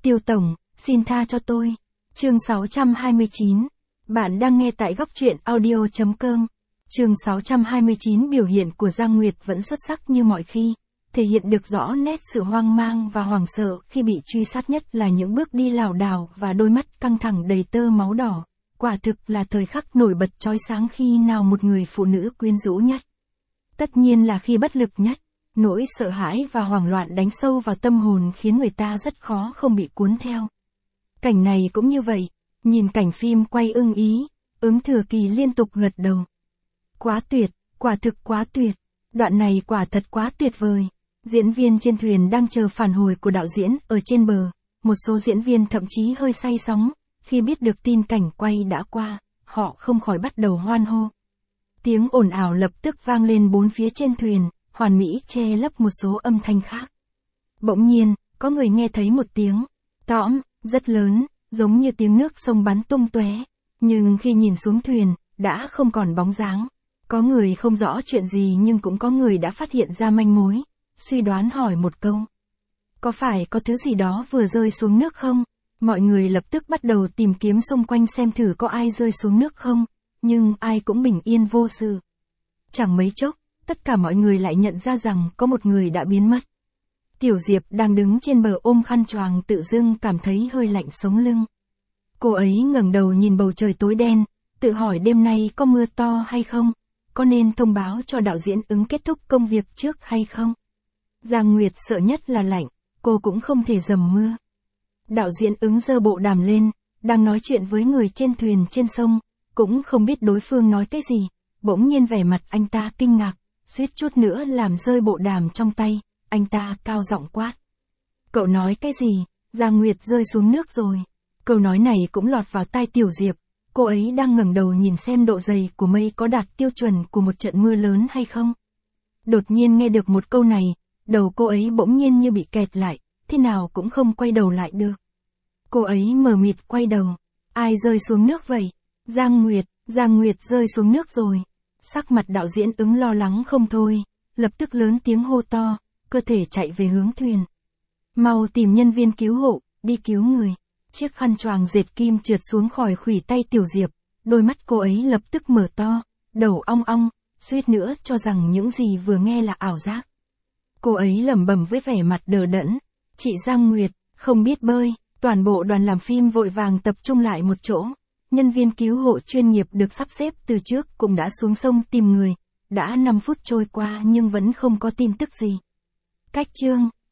Tiêu Tổng, xin tha cho tôi. Chương 629. Bạn đang nghe tại góc truyện audio.com. Chương 629. Biểu hiện của Giang Nguyệt vẫn xuất sắc như mọi khi, thể hiện được rõ nét sự hoang mang và hoảng sợ khi bị truy sát, nhất là những bước đi lảo đảo và đôi mắt căng thẳng đầy tơ máu đỏ. Quả thực là thời khắc nổi bật chói sáng khi nào một người phụ nữ quyến rũ nhất. Tất nhiên là khi bất lực nhất. Nỗi sợ hãi và hoảng loạn đánh sâu vào tâm hồn khiến người ta rất khó không bị cuốn theo. Cảnh này cũng như vậy, nhìn cảnh phim quay ưng ý, Ứng Thừa Kỳ liên tục gật đầu. Quá tuyệt, quả thực quá tuyệt, đoạn này quả thật quá tuyệt vời. Diễn viên trên thuyền đang chờ phản hồi của đạo diễn ở trên bờ, một số diễn viên thậm chí hơi say sóng, khi biết được tin cảnh quay đã qua, họ không khỏi bắt đầu hoan hô. Tiếng ồn ào lập tức vang lên bốn phía trên thuyền, hoàn mỹ che lấp một số âm thanh khác. Bỗng nhiên, có người nghe thấy một tiếng tõm, rất lớn, giống như tiếng nước sông bắn tung tóe, nhưng khi nhìn xuống thuyền, đã không còn bóng dáng. Có người không rõ chuyện gì nhưng cũng có người đã phát hiện ra manh mối, suy đoán hỏi một câu. Có phải có thứ gì đó vừa rơi xuống nước không? Mọi người lập tức bắt đầu tìm kiếm xung quanh xem thử có ai rơi xuống nước không, nhưng ai cũng bình yên vô sự. Chẳng mấy chốc, tất cả mọi người lại nhận ra rằng có một người đã biến mất. Tiểu Diệp đang đứng trên bờ ôm khăn choàng tự dưng cảm thấy hơi lạnh sống lưng. Cô ấy ngẩng đầu nhìn bầu trời tối đen, tự hỏi đêm nay có mưa to hay không, có nên thông báo cho đạo diễn Ứng kết thúc công việc trước hay không. Giang Nguyệt sợ nhất là lạnh, cô cũng không thể dầm mưa. Đạo diễn Ứng giơ bộ đàm lên, đang nói chuyện với người trên thuyền trên sông, cũng không biết đối phương nói cái gì, bỗng nhiên vẻ mặt anh ta kinh ngạc, suýt chút nữa làm rơi bộ đàm trong tay, anh ta cao giọng quát. Cậu nói cái gì? Giang Nguyệt rơi xuống nước rồi. Câu nói này cũng lọt vào tai Tiểu Diệp, cô ấy đang ngẩng đầu nhìn xem độ dày của mây có đạt tiêu chuẩn của một trận mưa lớn hay không. Đột nhiên nghe được một câu này, đầu cô ấy bỗng nhiên như bị kẹt lại, thế nào cũng không quay đầu lại được. Cô ấy mờ mịt quay đầu. Ai rơi xuống nước vậy? Giang Nguyệt rơi xuống nước rồi. Sắc mặt đạo diễn Ứng lo lắng không thôi, lập tức lớn tiếng hô to, cơ thể chạy về hướng thuyền. Mau tìm nhân viên cứu hộ, đi cứu người. Chiếc khăn choàng dệt kim trượt xuống khỏi khuỷu tay Tiểu Diệp, đôi mắt cô ấy lập tức mở to, đầu ong ong, suýt nữa cho rằng những gì vừa nghe là ảo giác. Cô ấy lẩm bẩm với vẻ mặt đờ đẫn, chị Giang Nguyệt, không biết bơi. Toàn bộ đoàn làm phim vội vàng tập trung lại một chỗ. Nhân viên cứu hộ chuyên nghiệp được sắp xếp từ trước cũng đã xuống sông tìm người. Đã 5 phút trôi qua nhưng vẫn không có tin tức gì. Cách chương